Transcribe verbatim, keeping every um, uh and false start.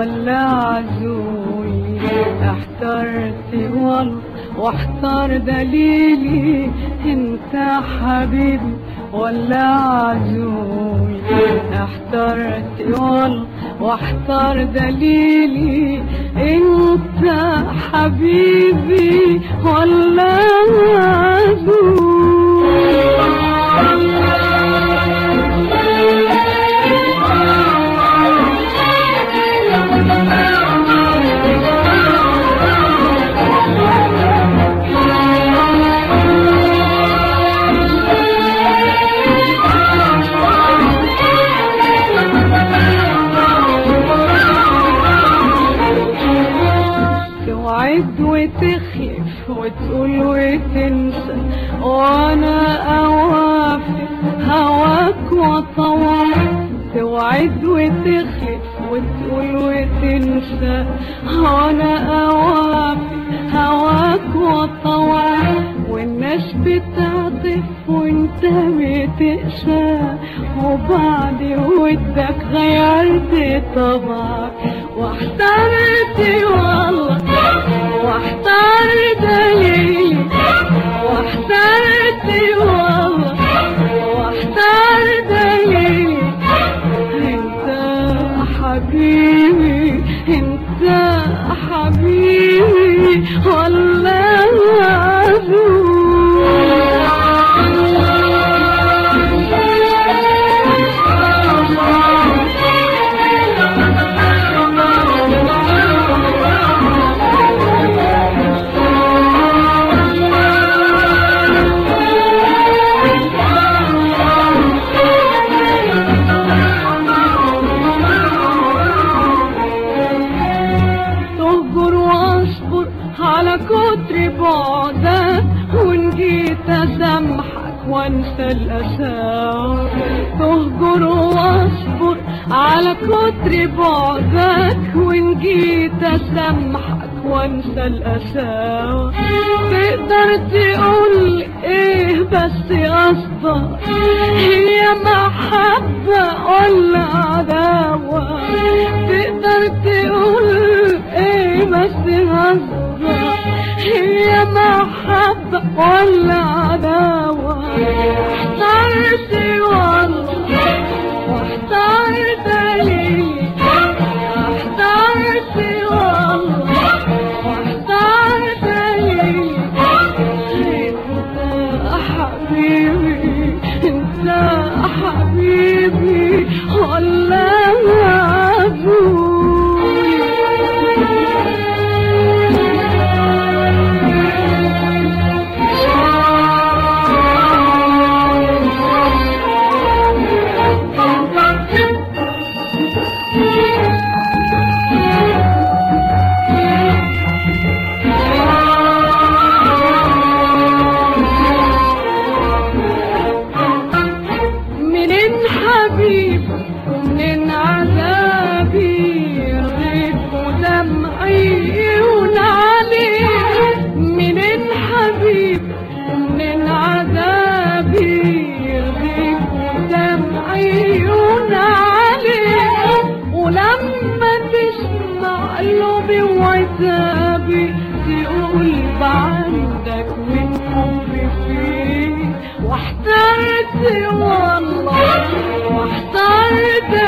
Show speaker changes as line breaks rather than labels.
ولا عزولي، احترت والله واحتار دليلي، انت حبيبي ولا عزولي، احترت والله واحتار دليلي، انت حبيبي ولا عزولي. توعد وتخلف وتقول وتنسى، وانا اوافق هواك وطوع. توعد وتخلف وتقول وتنسى، وانا اوافق هواك وطوع. والناس بتعطف وانت بتقسى، وبعد ودك غيرت طبعك، واحترت والله واحتار دليلي، واحترت والله واحتار دليلي، انت حبيبي انت حبيبي والله عزوز. على كتر بعدك وان جيت اسامحك وانسى الاسى، تهجر واصبر على كتر بعدك وان جيت اسامحك وانسى الاسى. تقدر تقول ايه بس قصدك، هي محبة ولا عداوة؟ تقدر تقول ايه بس قصدك، هي محبة ولا عداوة؟ احترت والله واحتار دليلي، احترت والله واحتار دليلي، انت حبيبي انت حبيبي ولا عزوز. ومنين عذابي رغيف ودمعي ونعلي، منين حبيب ومنين عذابي رغيف ودمعي ونعلي. ولما تسمع قلبي وعتابي تقول بعندك من حبي فيك، واحترت والله واحترت